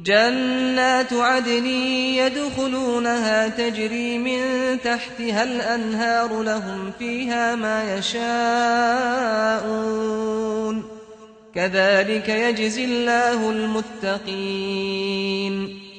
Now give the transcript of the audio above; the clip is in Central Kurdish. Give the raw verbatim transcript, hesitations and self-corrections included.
جنات عدن يدخلونها تجري من تحتها الأنهار لهم فيها ما يشاءون كذلك يجزي الله المتقين